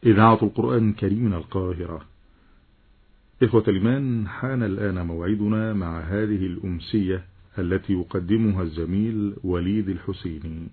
إذاعة القرآن الكريم من القاهرة. إخوة الإيمان، حان الآن موعدنا مع هذه الأمسية التي يقدمها الزميل وليد الحسيني.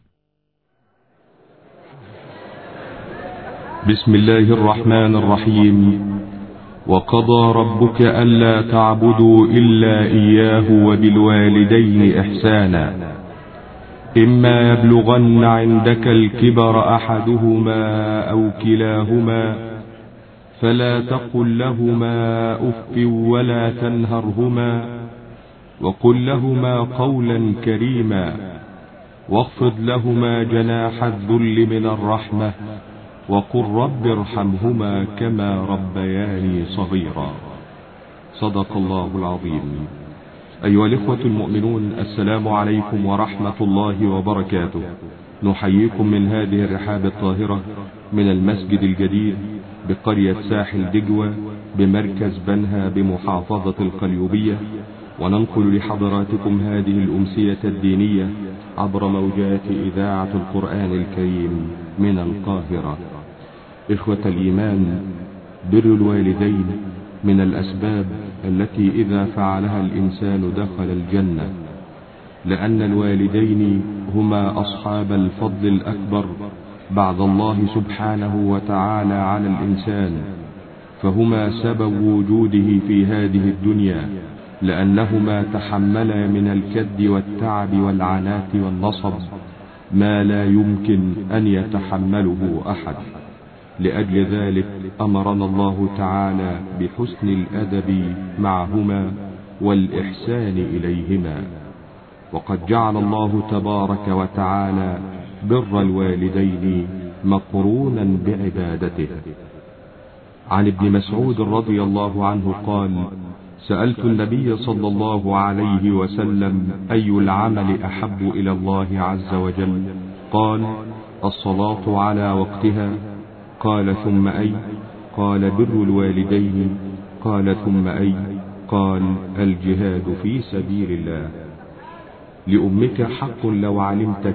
بسم الله الرحمن الرحيم. وقضى ربك ألا تعبدوا إلا إياه وبالوالدين إحسانا إما يبلغن عندك الكبر أحدهما أو كلاهما فلا تقل لهما أف ولا تنهرهما وقل لهما قولا كريما واخفض لهما جناح الذل من الرحمة وقل رب ارحمهما كما ربياني صغيرا. صدق الله العظيم. أيها الإخوة المؤمنون، السلام عليكم ورحمة الله وبركاته. نحييكم من هذه الرحاب الطاهرة من المسجد الجديد بقرية ساحل دجوة بمركز بنها بمحافظة القليوبية، وننقل لحضراتكم هذه الأمسية الدينية عبر موجات إذاعة القرآن الكريم من القاهرة. إخوة الإيمان، بر الوالدين من الأسباب التي إذا فعلها الإنسان دخل الجنة، لأن الوالدين هما أصحاب الفضل الأكبر بعد الله سبحانه وتعالى على الإنسان، فهما سبب وجوده في هذه الدنيا، لأنهما تحملا من الكد والتعب والعنات والنصب ما لا يمكن أن يتحمله أحد. لأجل ذلك أمرنا الله تعالى بحسن الأدب معهما والإحسان إليهما، وقد جعل الله تبارك وتعالى بر الوالدين مقرونا بعبادته. عن ابن مسعود رضي الله عنه قال: سألت النبي صلى الله عليه وسلم أي العمل أحب إلى الله عز وجل؟ قال: الصلاة على وقتها. قال: ثم أي؟ قال: بر الوالدين. قال: ثم أي؟ قال: الجهاد في سبيل الله. لأمك حق لو علمت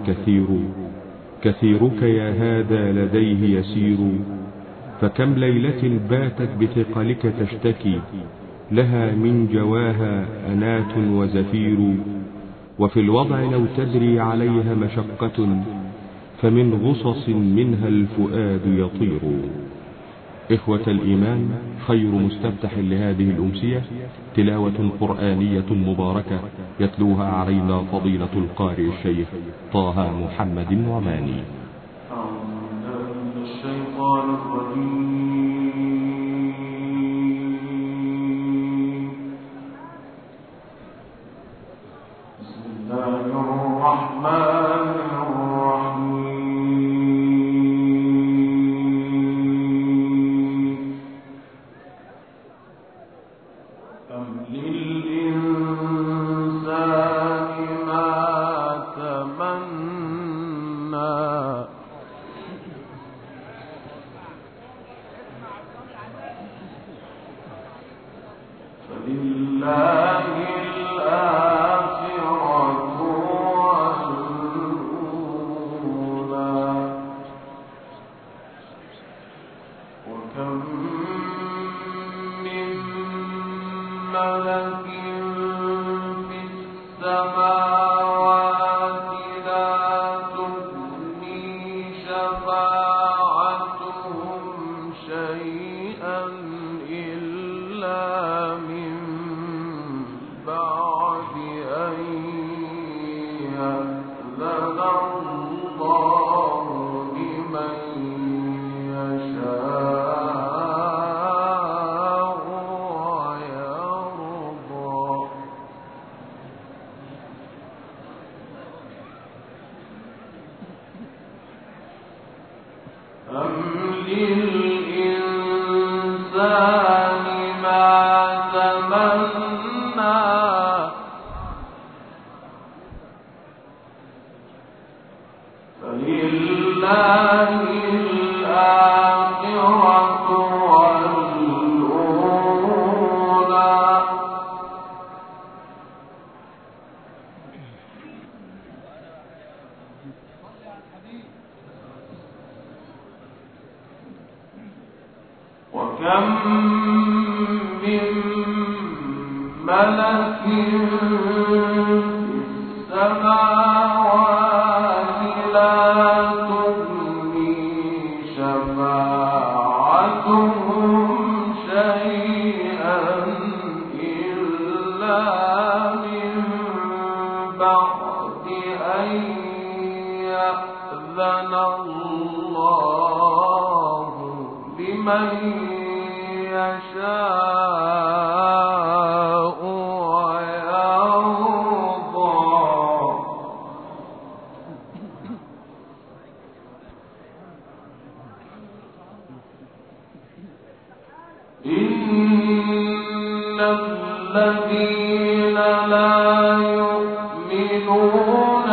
كثيرك يا هذا لديه يسير، فكم ليلة باتت بثقلك تشتكي، لها من جواها أنات وزفير، وفي الوضع لو تدري عليها مشقة، فمن غصص منها الفؤاد يطير. إخوة الإيمان، خير مستفتح لهذه الأمسية تلاوة قرآنية مباركة يتلوها علينا فضيلة القارئ الشيخ طه محمد نعماني. وكم من ملك في السماوات لا تغني شفاعتهم شيئا إلا من بعد أن يأذن الله لمن يشاء ويرضى. إن الذين لا يؤمنون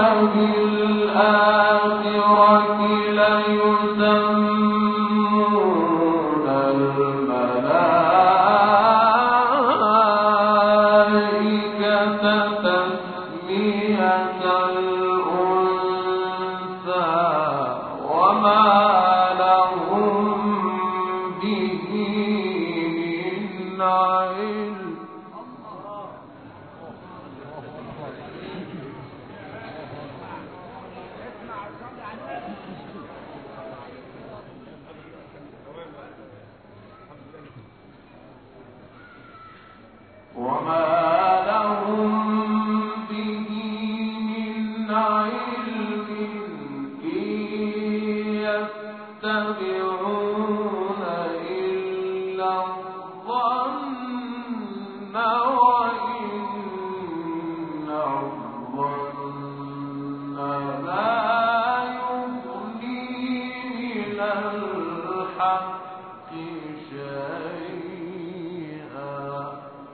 بالآخرة ليسمون الملائكة تسمية الأنثى وما لهم به من علم. وما لهم به من علم إن يتبعون إلا الظن وإن الظن لا يغني من الحق شيئا.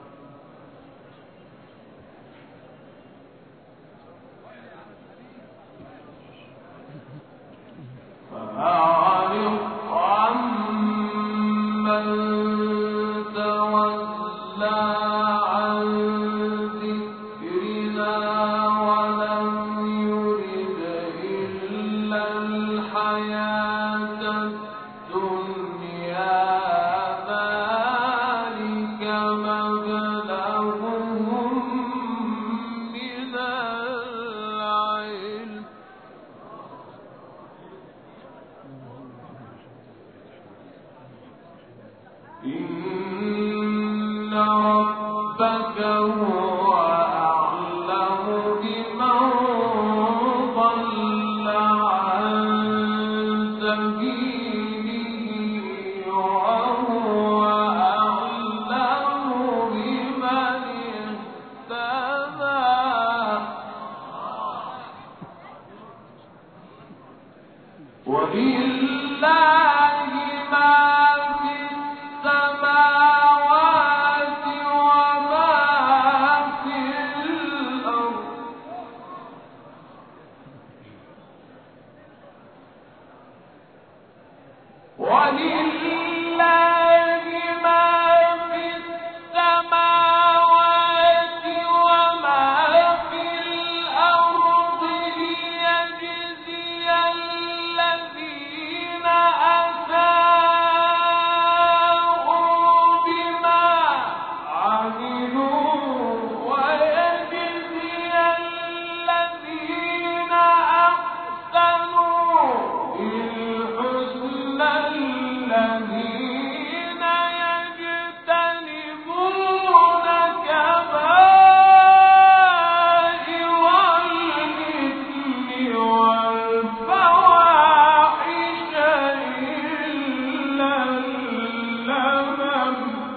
فأعرض عمن تولى عن ذكرنا ولم يرد إلا الحياة الدنيا ذلك مبلغهم من العلم. إن ربك هو أعلم بمن ضل عن سبيله وهو أعلم بمن اهتدى. ولله ما في السماوات وما في الأرض. ولله ما في السماوات وما في الأرض ليجزي الذين أساءوا بما عملوا ويجزي الذين أحسنوا بالحسنى الذين يجتنبون كبائر الإثم والفواحش إلا اللمم.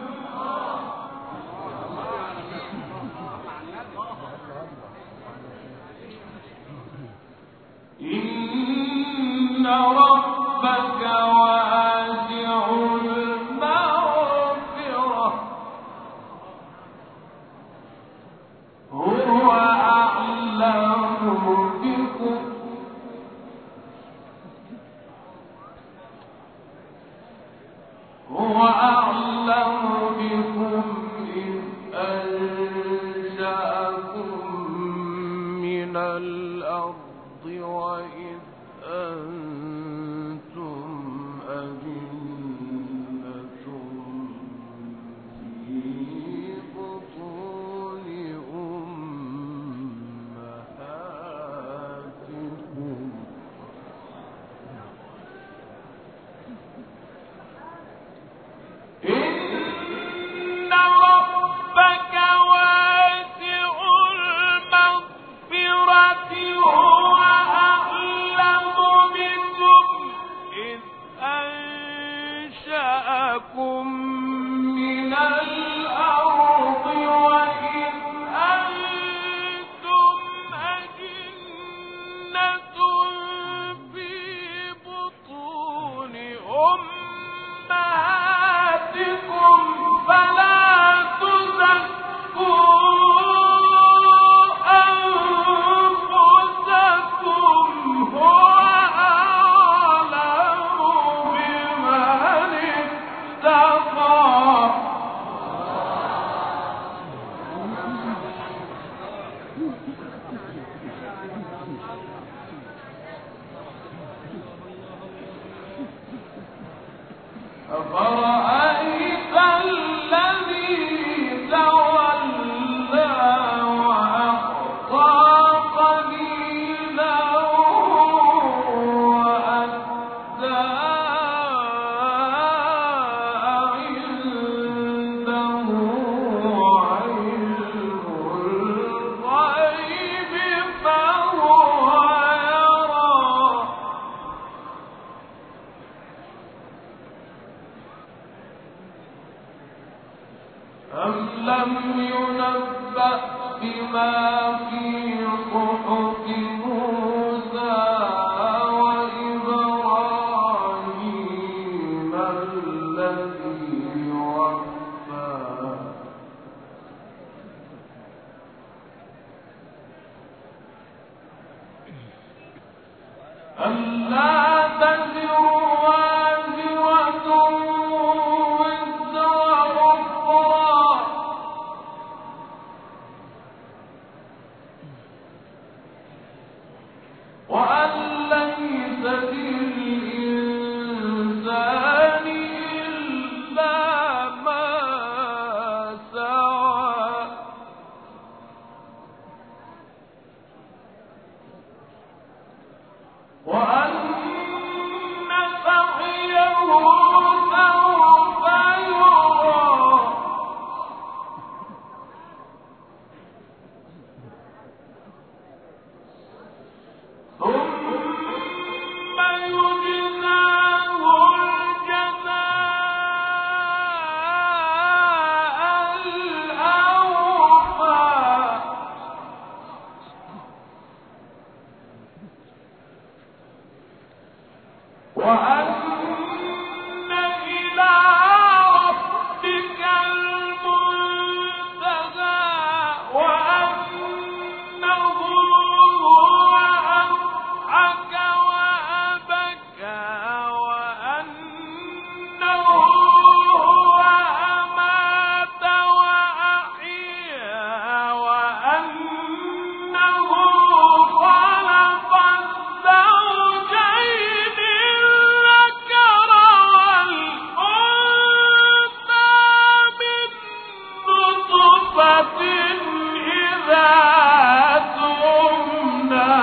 إن ربك واسع المغفرة هو أعلم بكم إذ أنشأكم من الأرض وإذ أنتم أجنة أنشأكم من الأرض وإذ أنتم أجنة في بطون أمهاتكم فلا تزكوا أنفسكم هو أعلم بمن اتقى أفرأيت الذي تولى وأعطى قليلا وأكدى عنده علم الغيب فهو يرى أم لم ينبأ بما في صحف موسى وإبراهيم الذي وفى ألا تزر وازرة وزر أخرى وأن ليس للإنسان إلا ما سعى وأن سعيه سوف يرى ثم يجزاه الجزاء الأوفى وأن إلى ربك المنتهى وأنه هو أضحك وأبكى وأنه هو أمات وأحيا وأنه خلق الزوجين الذكر والأنثى من نطفة إذا تمنى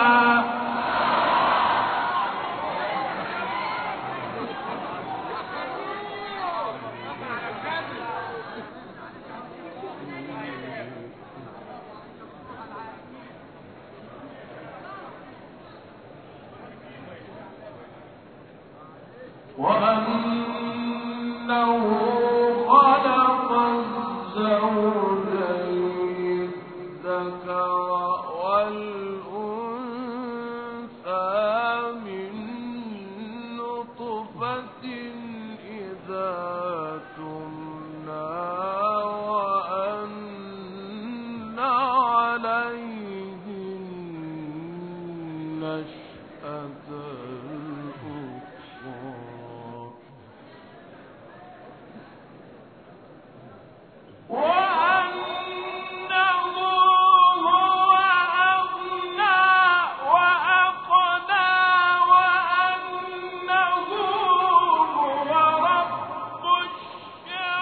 وأنه خلق الزوجين الذكر والأنثى من نطفة إذا تمنى وأن عليه النشأة الأخرى وأنه هو أغنى وأقنى وأنه هو رب الشعرى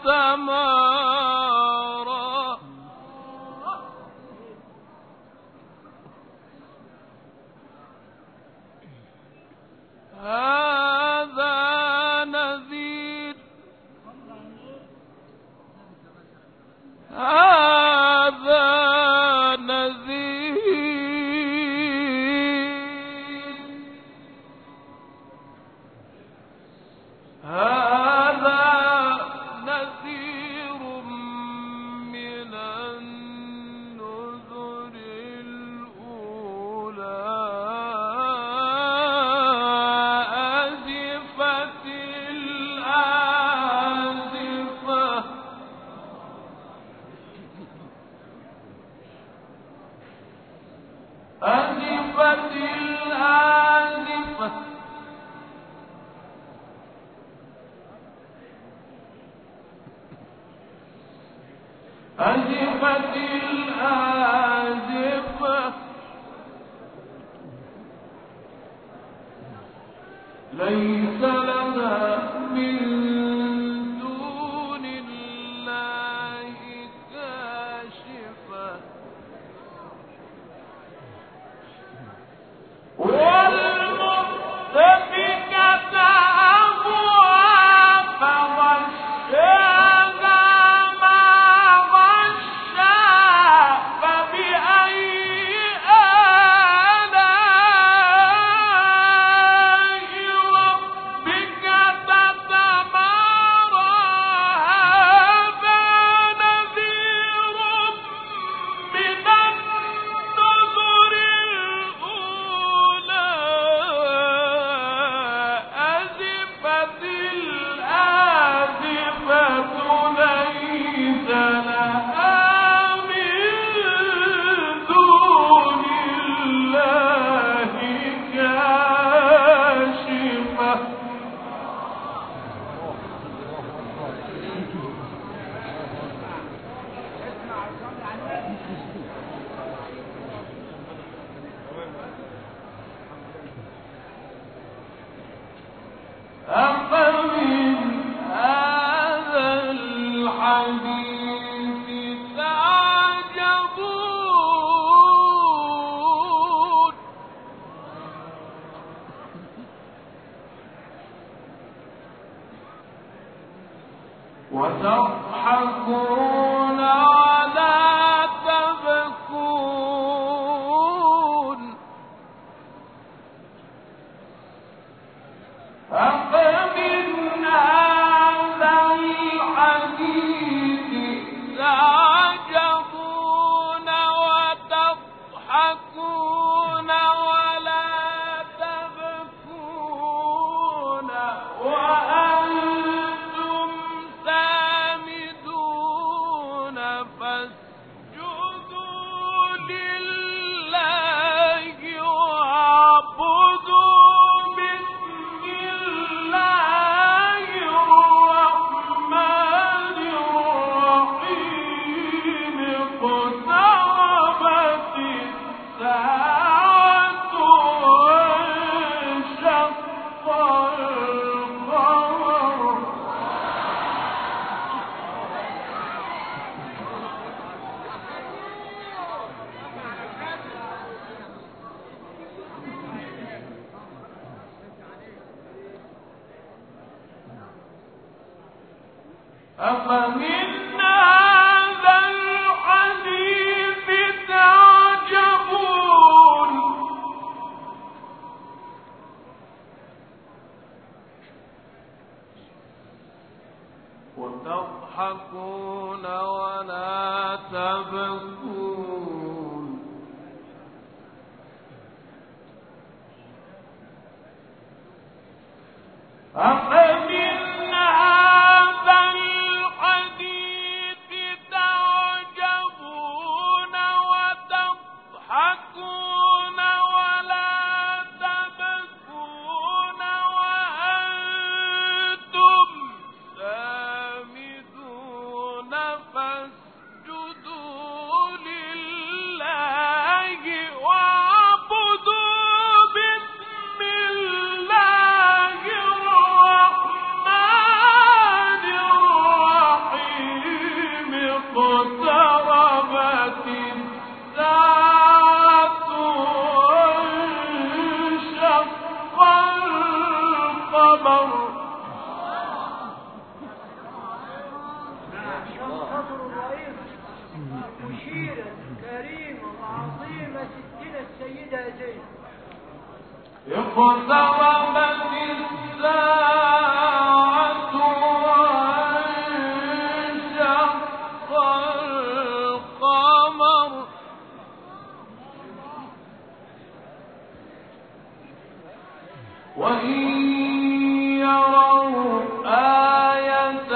تتمارى هذا نذير هذا نذير هذا نذير من النذر الأولى آزفت الآزفة آزفت الآزفة أزفت الآزفة ليس لها من دون الله كاشفة والمؤتفكة أهوى فغشاها ما غشا فبأي آلاء ربك تتمارى هذا نذير من النذر الأولى أزفت الآزفة ليس لها من دون الله كاشفة أفمن هذا الحديث تعجبون وتضحكون ولا تبكون أفمن هذا الحديث تعجبون وتضحكون ولا تبكون وأنتم سامدون فاسجدوا لله واعبدوا بسم الله الرحمن الرحيم اقتربت الساعة وانشق القمر أفمن هذا الحديث تعجبون وتضحكون ولا تبكون أفمن هذا الحديث تعجبون وتضحكون ولا تبكون وأنتم سامدون فاسجدوا لله واعبدوا بسم الله الرحمن المشيرة الكريمة العظيمة ستنا السيدة زينب. اقتربت الساعة وانشق القمر وإن يروا آية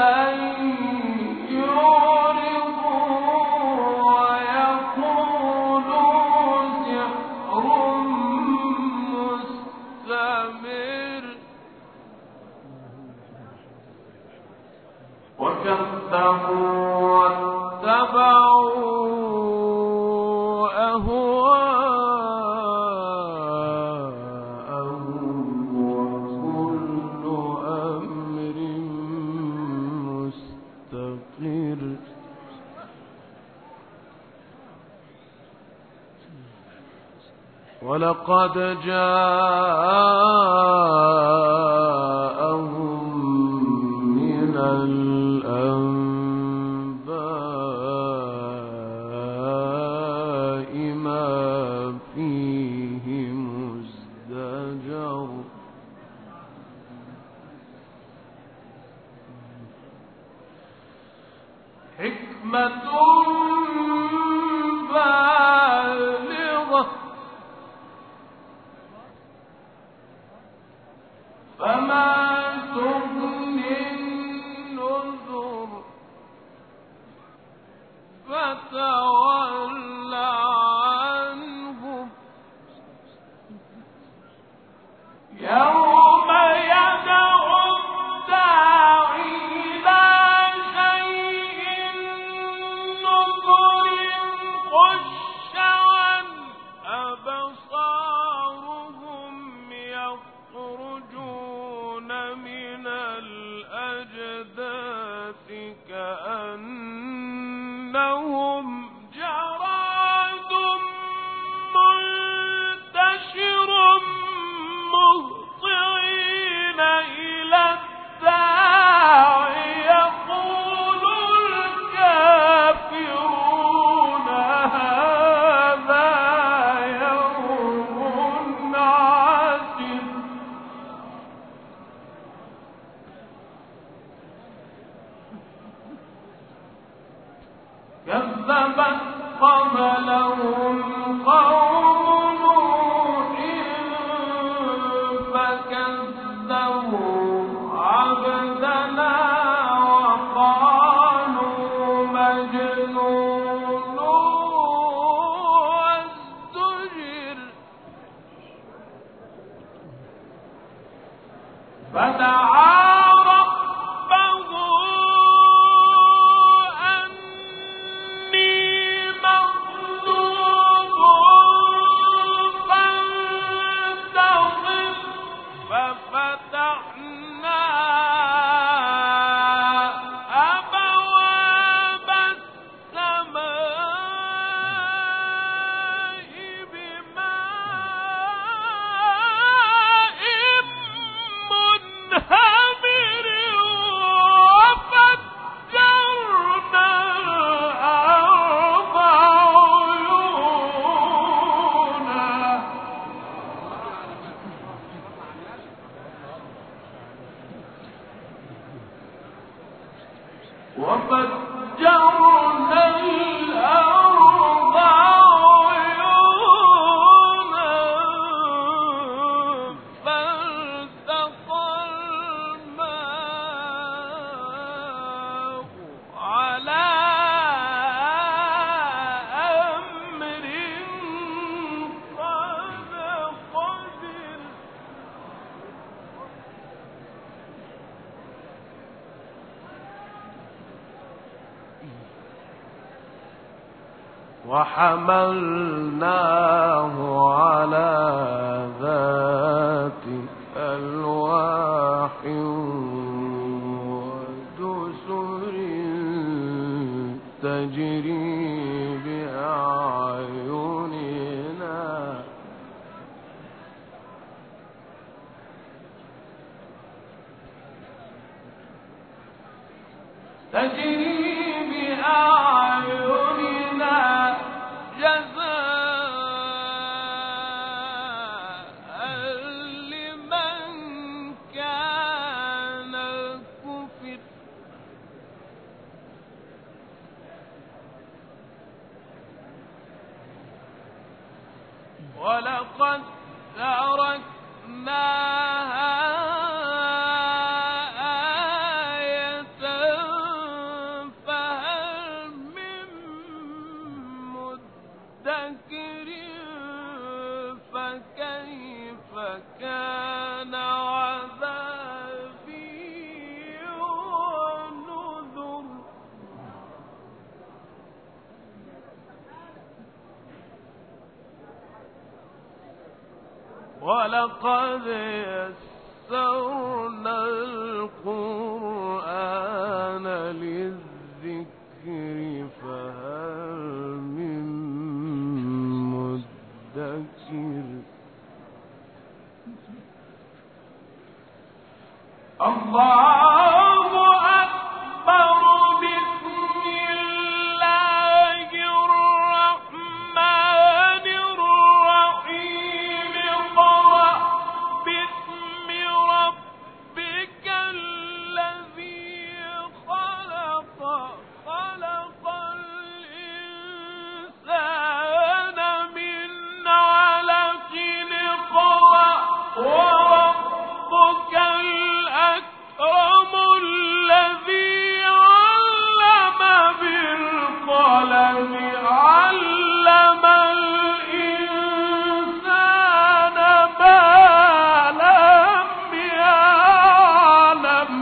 يعرضوا ويقولوا سحر مستمر وكذبوا واتبعوا أهواءهم وكل أمر مستقر ولقد جاءهم من الأنباء ما فيه مزدجر حكمة بالغة فما تغني النذر فتول عنهم يوم يدعو الداعي إلى شيء نكر خش عن أبصارهم يخرجون من الأجداث كأنهم جراد منتشر مهطعين إلى الداع يقول الكافرون هذا يوم عسر كذبت قبلهم قوم نوح فكذبوا عبدنا وقالوا مجنون وازدجر فدعا ربه أني مغلوب فانتصر ففتحنا أبواب السماء بماء منهمر وفجرنا الأرض عيونا وفجرنا الأرض عيونا فالتقى الماء على أمر قد قدر وحملناه على ذات ألواح ودسر تجري بأعيننا تجري بأعيننا ولقد تركناها آية فهل من مدكر فكيف كان عذابي ونذر. ولقد يسرنا القرآن للذكر فهل من مدكر. الله أكبر. بسم الله الرحمن الرحيم. قرأ باسم ربك الذي خلق. خلق الإنسان من علق. اقرأ وربك الأكرم الذي علم بالقلم. علم الإنسان ما لم يعلم.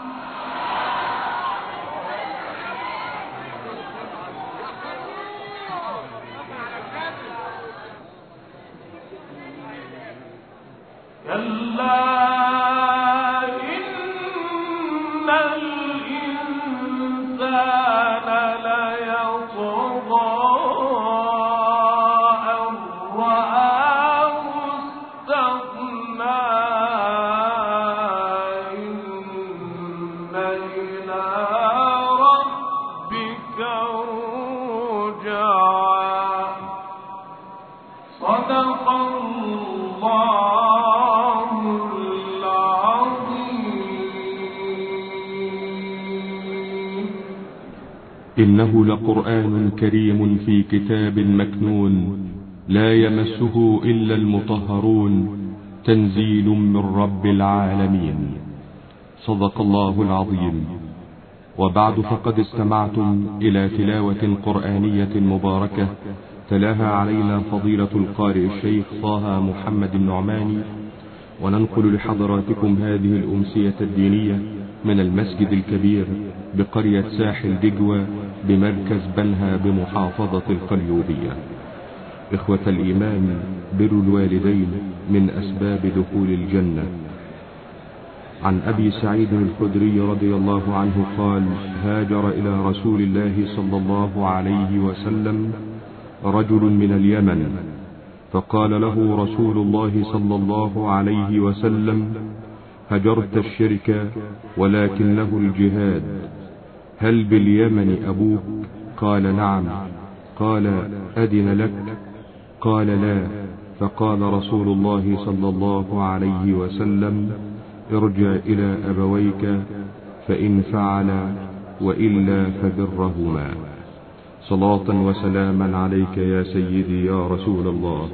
كلا إن الإنسان ليطغى أن رآه استغنى. إن إلى ربك رجعا. صدق الله العظيم. إنه لقرآن كريم في كتاب مكنون لا يمسه إلا المطهرون تنزيل من رب العالمين. صدق الله العظيم. وبعد فقد استمعتم إلى تلاوة قرآنية مباركة تلاها علينا فضيلة القارئ الشيخ طه محمد النعماني، وننقل لحضراتكم هذه الأمسية الدينية من المسجد الكبير بقرية ساحل دجوة بمركز بنها بمحافظة القليوبية. إخوة الإيمان، بر الوالدين من أسباب دخول الجنة. عن أبي سعيد الخدري رضي الله عنه قال: هاجر إلى رسول الله صلى الله عليه وسلم رجل من اليمن، فقال له رسول الله صلى الله عليه وسلم: هجرت الشرك ولكنه الجهاد، هل باليمن أبوك؟ قال: نعم. قال: أذن لك؟ قال: لا. فقال رسول الله صلى الله عليه وسلم: ارجع إلى أبويك فإن فعل وإلا فبرهما. صلاة وسلاما عليك يا سيدي يا رسول الله.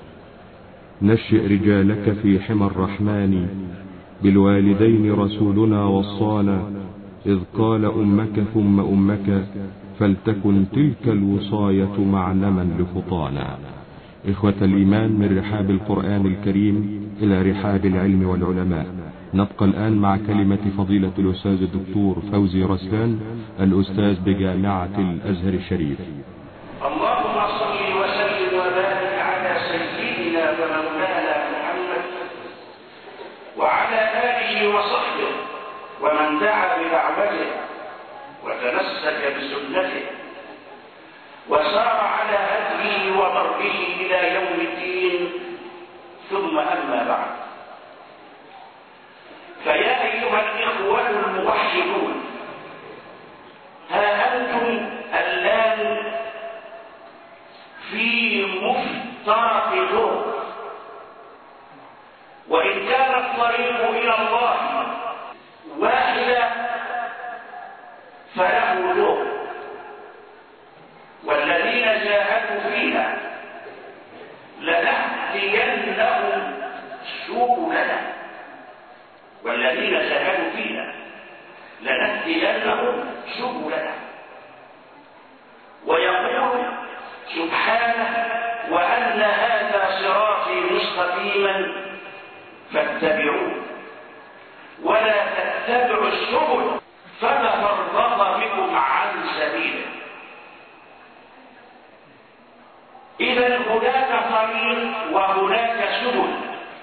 نشئ رجالك في حمى الرحمن، بالوالدين رسولنا وصانا، إذ قال أمك ثم أمك، فلتكن تلك الوصاية معلما لفطانا. إخوة الإيمان، من رحاب القرآن الكريم إلى رحاب العلم والعلماء. نبقى الآن مع كلمة فضيلة الأستاذ الدكتور فوزي رسلان، الأستاذ بجامعة الأزهر الشريف. اللهم صل وسلم وبارك على سيدنا ومولانا محمد وعلى آله وصحبه ومن دعا بدعوته وتمسك بسنته وسار على هديه وضربه إلى يوم الدين. ثم أما بعد، فيا أيها الإخوة الموحدون، ها أنتم الآن في مفترق دور، وإن كان الطريق إلى الله واحدة فله دور، والذين جاهدوا فيها لنهدينهم سبحانه وأن هذا صراطي مستقيما فاتبعوه ولا تتبعوا السبل فتفرق بكم عن سبيله. إذا هناك طريق وهناك سبل،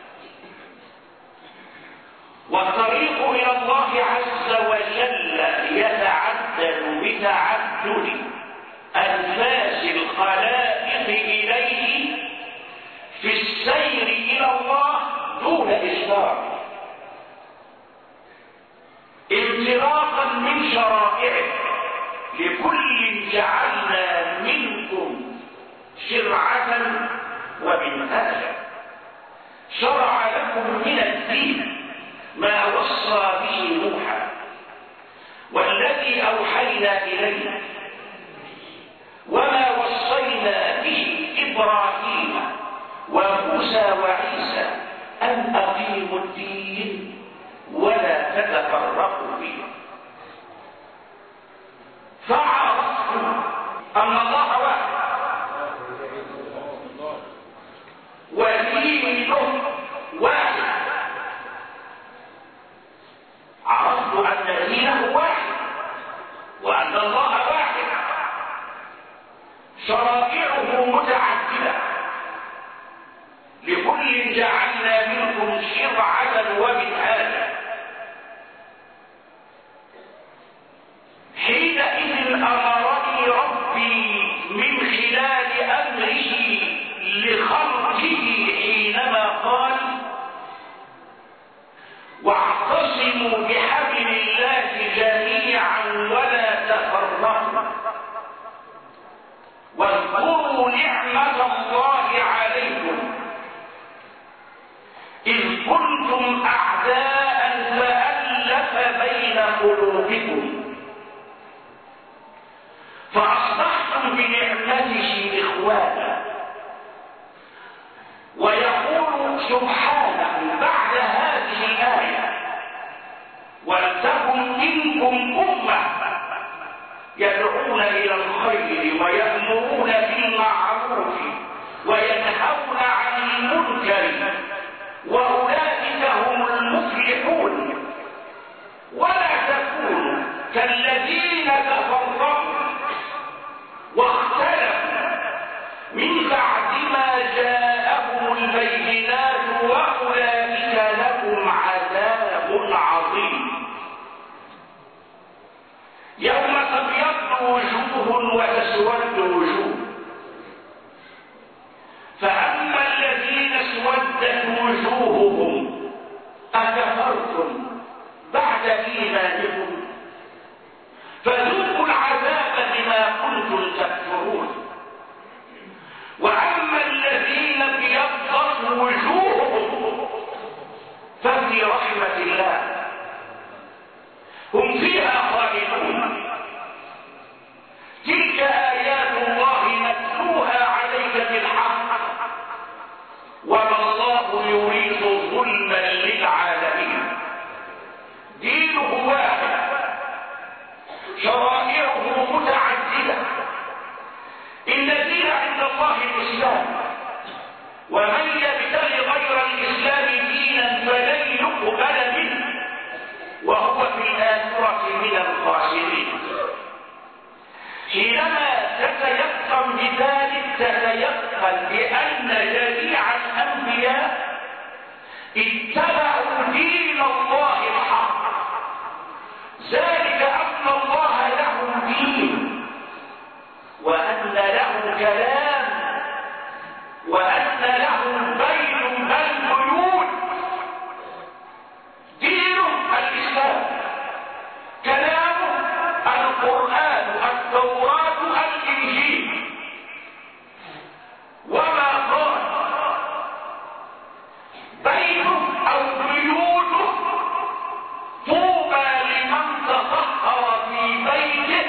والطريق إلى الله عز وجل يتعدد بتعدد أنفاس الخلائق إليه في السير إلى الله دون إصرار، انطلاقا من شرائعه. لكل جعلنا منكم شرعة ومنهاجا، شرع لكم من الدين ما وصى به نوحا والذي أوحينا إليه وما وصينا به إبراهيم وموسى وعيسى أن أقيموا الدين ولا تتفرقوا فيه. فعرفتم أن الله واحد ودينه واحد، عرفت أن دينه واحد وأن الله واحد، شرائعه متعددة، لكل جعلنا منكم شرعة ومنهاجا. حينئذ أمرني ربي من خلال أمره لخلقه حينما قال: واعتصموا بحبل الله جميعا ولا تفرقوا واذكروا نعمة الله عليكم إذ كنتم أعداء فألف بين قلوبكم فأصبحتم بنعمته إخوانا. ويقول سبحانه بعد هذه الآية: ولتكن منكم أمة يدعون إلى الخير ويأمرون بالمعروف وينهون عن المنكر وأولئك هم المفلحون. ولا تكونوا كالذين تفرقوا واختلفوا من بعد ما جاءهم البينات وأولئك لهم عذاب عظيم. يوم تبيض وجوه وتسود وجوه، فأما الذين اسودت وجوههم أكفرتم بعد إيمانكم فذوقوا العذاب بما كنتم تكفرون. وأما الذين ابيضت وجوههم ففي رحمة الله هم فيها خالدون. تلك آيات الله نتلوها عليك بالحق وما الله يريد ظلما للعالمين. دينه واحد، شرائعه متعددة. إن الدين عند الله الإسلام، ومن يبتغي غير الإسلام دينا فلن يقبل منه وهو في الآخرة من الخاسرين. حينما تتيقن بذلك تتيقن بأن جميع الأنبياء اتبعوا دين الله الحق، ذلك أن الله له دين وأن له كلام وأن له بيت بل بيوت. دينه الإسلام، كلامه القرآن التوراة الإنجيل. وما قال بيته أو بيوته طوبى لمن تطهر في بيته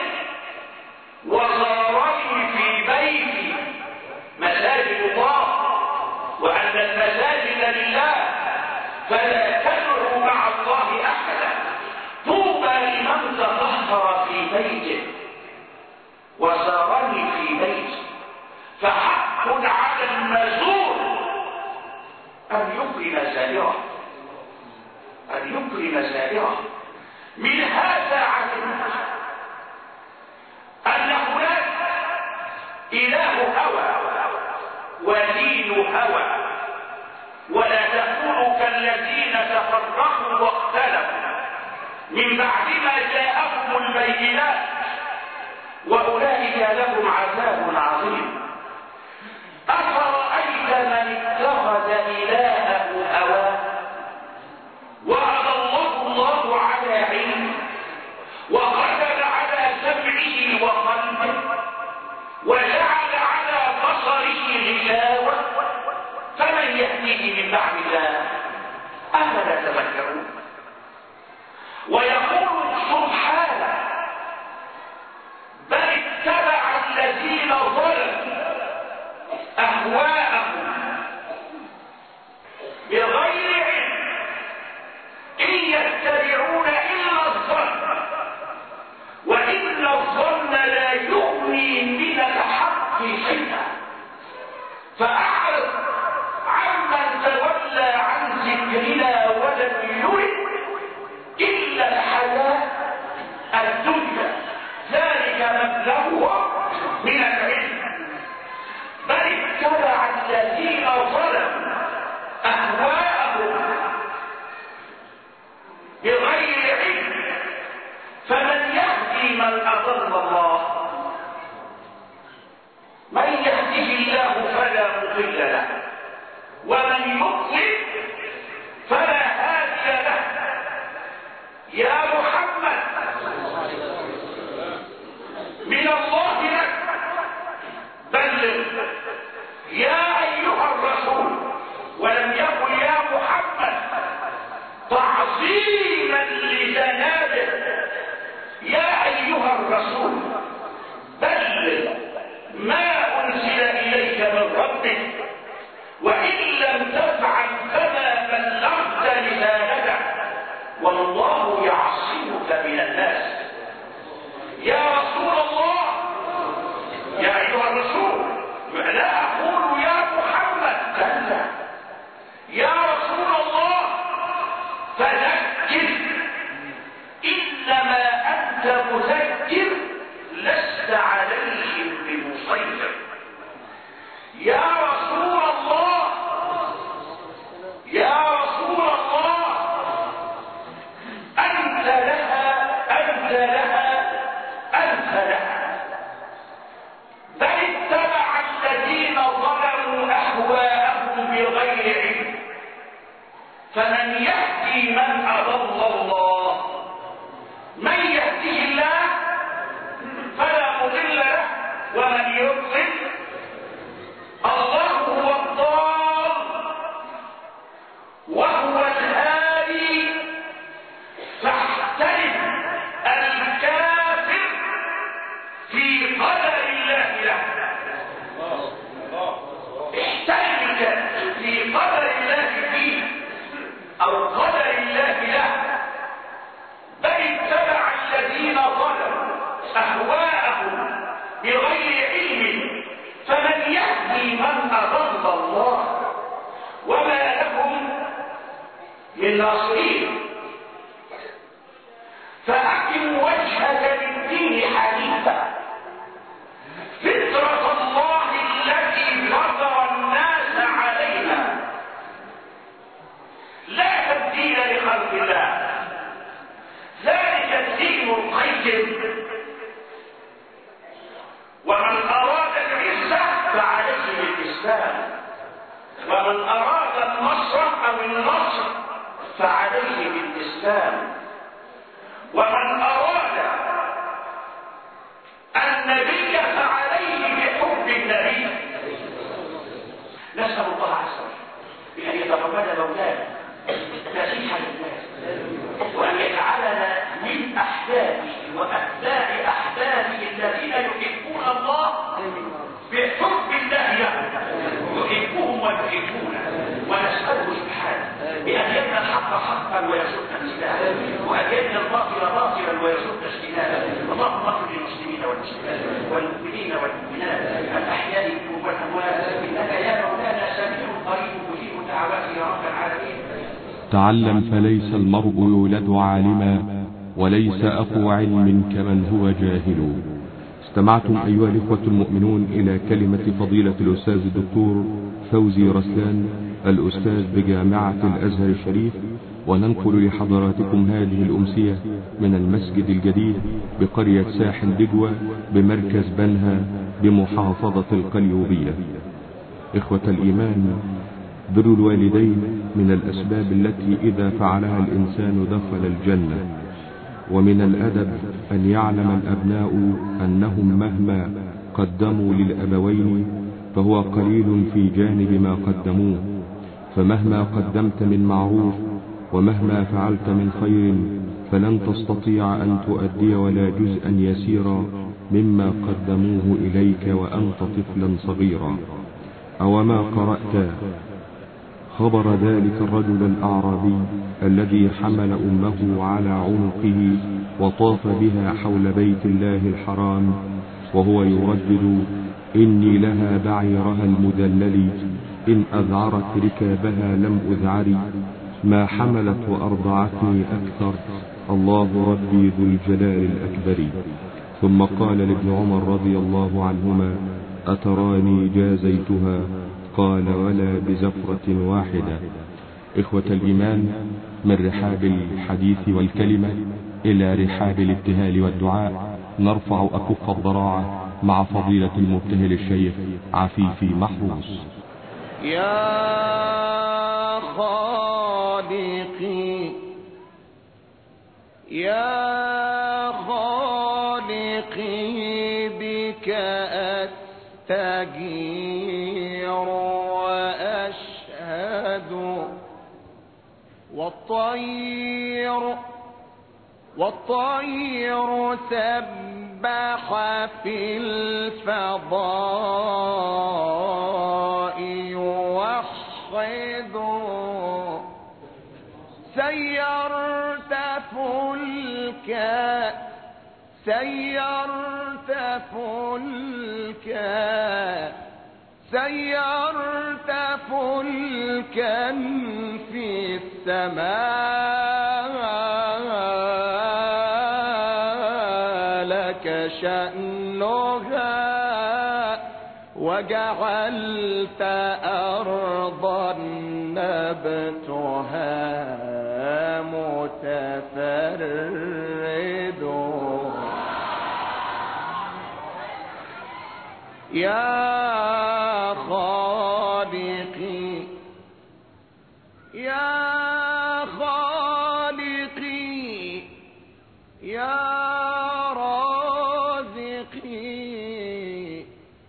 وزارني في بيتي. مساجد الله، وأن المساجد لله فلا تدعوا مع الله أحدا. طوبى لمن تطهر في بيته وزارني في بيتي علمهن سائرة. منها ساعة أن هناك إله هوى ودين هوى، ولا تكونوا كالذين تفرقوا واختلفوا من بعد ما جاءهم البينات وأولئك لهم عذاب عظيم. أفرأيت من اتخذ إلهه هواه وأضله الله على علم وختم على سمعه وقلبه وجعل على بصره غشاوة فمن يهديه من بعد الله أفلا تذكرون. ويقول سبحانه بل اتبع الذين ظلموا أهواءهم بغير علم إن يتبعون إلا الظن وإن الظن لا يغني من الحق شيئا. فأعرض عمن تولى عن ذكرنا ولم يرد إلا الحياة الدنيا ذلك مبلغهم من العلم. بل اتبع الذين ظلموا أهواءهم بغير علم فمن يهدي من أضل الله. من يهده الله فلا مضل له ومن يضلل فلا هادي له. يا محمد من الله لك بلغ يا أيها الرسول، ولم يقل يا محمد تعظيما لجنابه. يا أيها الرسول بلغ ما أنزل إليك من ربك وإن لم تفعل فما بلغت رسالته والله يعصمك من الناس. يا رسول الله، يا أيها الرسول، لا أقول يا محمد، كلا، يا رسول الله فذكر إنما أنت مذكر لست عليهم بمسيطر. يا رسول الله، يا رسول الله، أنت لها أنت لها أنت لها. بل اتبع الذين ظلموا أهواءهم بغير علم فمن يهدي من أضل الله. من يهديه الله فلا مضل له ومن يضلل الله هو الضال وهو الهادي. فاحترم الكافر في قدر الله له. احترمك في قدر الله فيه أو قدر الله له. بل اتبع الذين ظلموا أهواءهم بغير علم فمن يهدي من أضل الله وما لهم من ناصرين. فأقم وجهك للدين حنيفا فطرة الله التي فطر الناس عليها لا تبديل لخلق الله ذلك الدين القيم. ومن أراد العزة فعليه بالإسلام ومن أراد النصر أو النصر فعليه بالإسلام ومن أراد النبي فعليه بحب النبي. نسأل الله عز وجل بأن يتقبل مولانا نصيحة للناس وأن يجعلنا من أحبابه وأتباع أحبابه الذين يحبون الله بحب الله يحبهم ويحبونه. ونسأله سبحانه بأن يبنى الحق حقا ويسد اجتنابه وأن يبنى الباطل باطلا ويسد اجتنابه. اللهم اغفر للمسلمين والمسلمات والمؤمنين والمؤمنات الأحياء منهم والأموات إنك يا مولانا سميع قريب مجيب دعوات يا رب العالمين. تعلم فليس المرء يولد عالما، وليس أخو علم كمن هو جاهل. استمعتم أيها الإخوة المؤمنون إلى كلمة فضيلة الأستاذ الدكتور فوزي رسلان، الأستاذ بجامعة الأزهر الشريف، وننقل لحضراتكم هذه الأمسية من المسجد الجديد بقرية ساحل دجوة بمركز بنها بمحافظة القليوبية. إخوة الإيمان، بر الوالدين من الأسباب التي إذا فعلها الإنسان دخل الجنة، ومن الأدب أن يعلم الأبناء أنهم مهما قدموا للأبوين فهو قليل في جانب ما قدموه، فمهما قدمت من معروف ومهما فعلت من خير فلن تستطيع أن تؤدي ولا جزءا يسيرا مما قدموه إليك وأنت طفلا صغيرا. أوما قرأت خبر ذلك الرجل الأعرابي الذي حمل أمه على عنقه وطاف بها حول بيت الله الحرام وهو يردد: إني لها بعيرها المدلل، إن أذعرت ركابها لم أذعري، ما حملت وأرضعتني أكثر، الله ربي ذو الجلال الأكبر. ثم قال لابن عمر رضي الله عنهما: أتراني جازيتها؟ قال: ولا بزفرة واحدة. إخوة الإيمان، من رحاب الحديث والكلمة إلى رحاب الابتهال والدعاء نرفع أكف الضراعة مع فضيلة المبتهل الشيخ عفيفي محروس. يا خالقي يا خالقي بك أستجير وأشهد، والطير سبح في الفضاء يوحد، سيرت فلكا في السماء لك شأنها، وجعلت أرضا نبتها متفرد. يا خالقي يا خالقي يا رازقي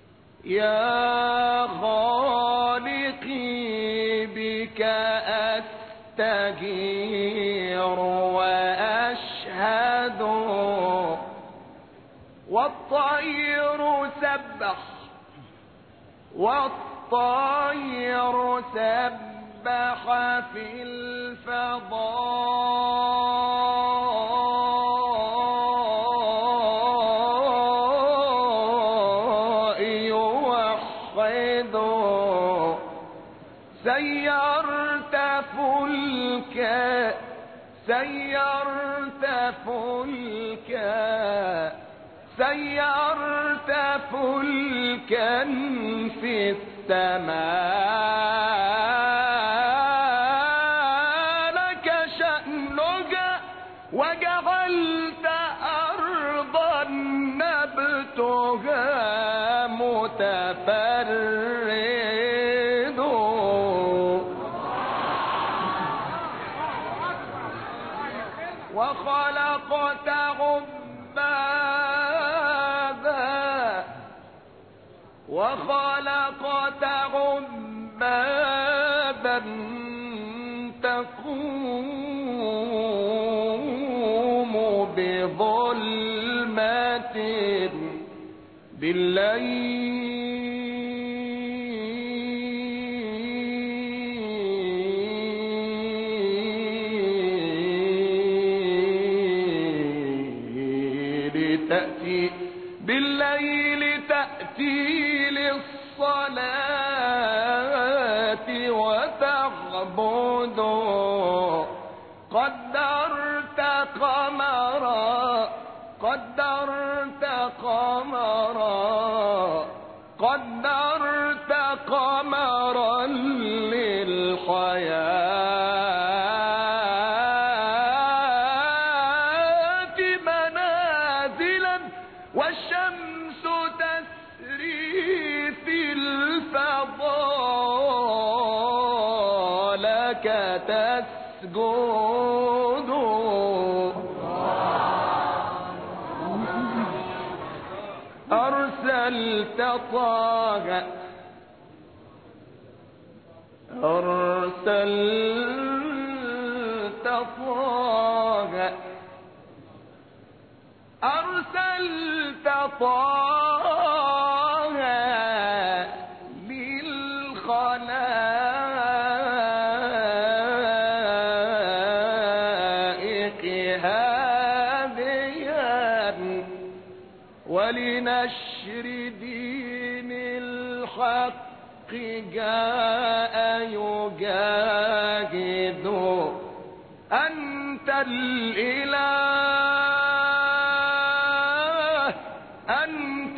يا خالقي بك أستجير وأشهد، والطير سبح في الفضاء يوحد، سيرت فلكا في السماء لك شأنك، وجعلت أرضا نبتها متفرد. وخلقت عبادا تقوم بظلمة بالليل تأتي للصلاة وتعبد قدرت قمرا للحياة منازلا والشمس تسري في الفضاء لك تسجد أرسلت طه أرسلت طه أرسلت طه للخلائق هاديا ولنشر دين الحق جاء يجاهد أنت الإله أنت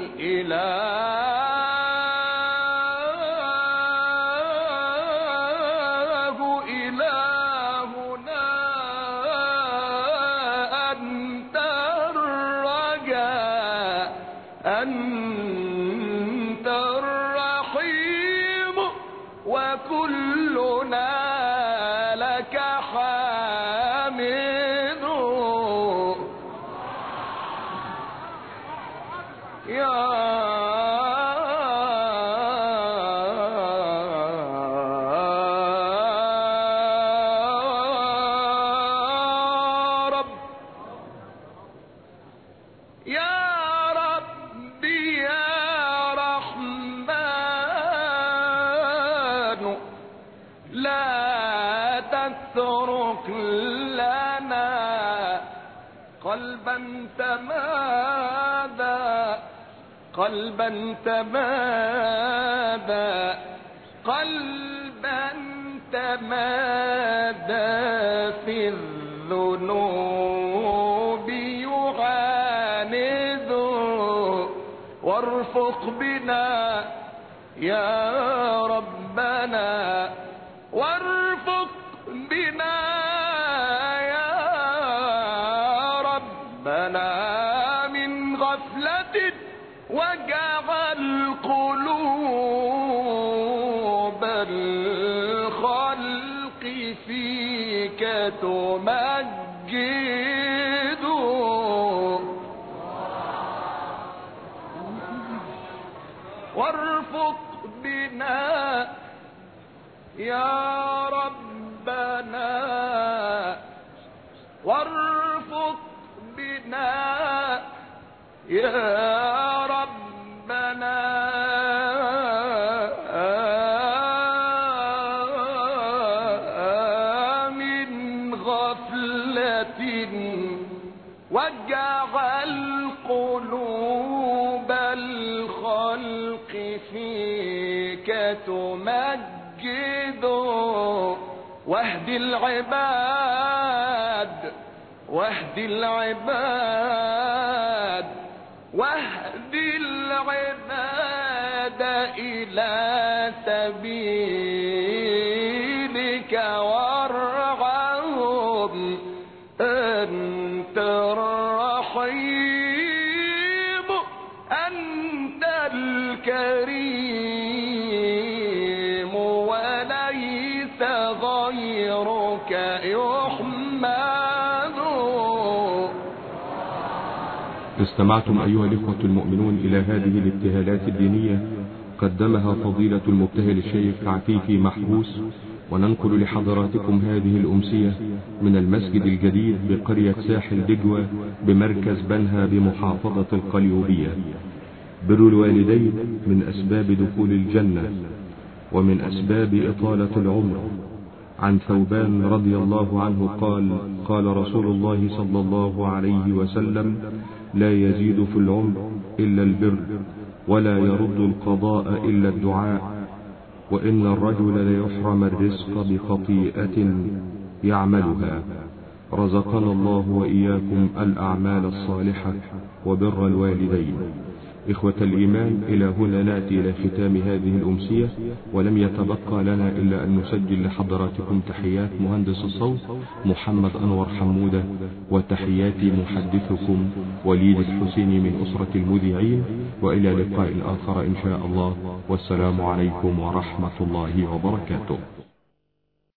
الإله إلهنا أنت الرجاء أنت الرحيم وكلنا لك حامد يا رب يا ربي يا رحمن لا تترك لنا قلبا تمادى قلبا تمادى قلبا تمادى في الذنوب يعاند وارفق بنا يا ربنا وارفق بنا يا ربنا من غفلة وجعل قلوب الخلق فيك تمجد وارفق بنا يا ربنا وارفق بنا يا ربنا من غفلة وجعل قلوب الخلق فيك تمجد واهد العباد واهد العباد واهد العباد إلى سبيلك وارعهم أنت الرحيم أنت الكريم وليس غيرك يحمد. استمعتم أيها الإخوة المؤمنون إلى هذه الابتهالات الدينية قدمها فضيلة المبتهل الشيخ عفيفي محبوس، وننقل لحضراتكم هذه الأمسية من المسجد الجديد بقرية ساحل دجوة بمركز بنها بمحافظة القليوبية. بر الوالدين من أسباب دخول الجنة ومن أسباب إطالة العمر. عن ثوبان رضي الله عنه قال: قال رسول الله صلى الله عليه وسلم: لا يزيد في العمر إلا البر، ولا يرد القضاء إلا الدعاء، وإن الرجل ليحرم الرزق بخطيئة يعملها. رزقنا الله وإياكم الأعمال الصالحة وبر الوالدين. إخوة الإيمان، إلى هنا نأتي إلى ختام هذه الأمسية، ولم يتبقى لنا إلا أن نسجل لحضراتكم تحيات مهندس الصوت محمد أنور حمودة، وتحياتي محدثكم وليد الحسيني من أسرة المذيعين، وإلى لقاء آخر إن شاء الله، والسلام عليكم ورحمة الله وبركاته.